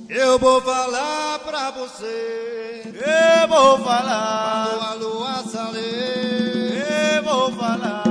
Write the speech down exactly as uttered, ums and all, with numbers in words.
Eu vou falar pra você. Eu vou falar. Quando a lua sair, Eu vou falar.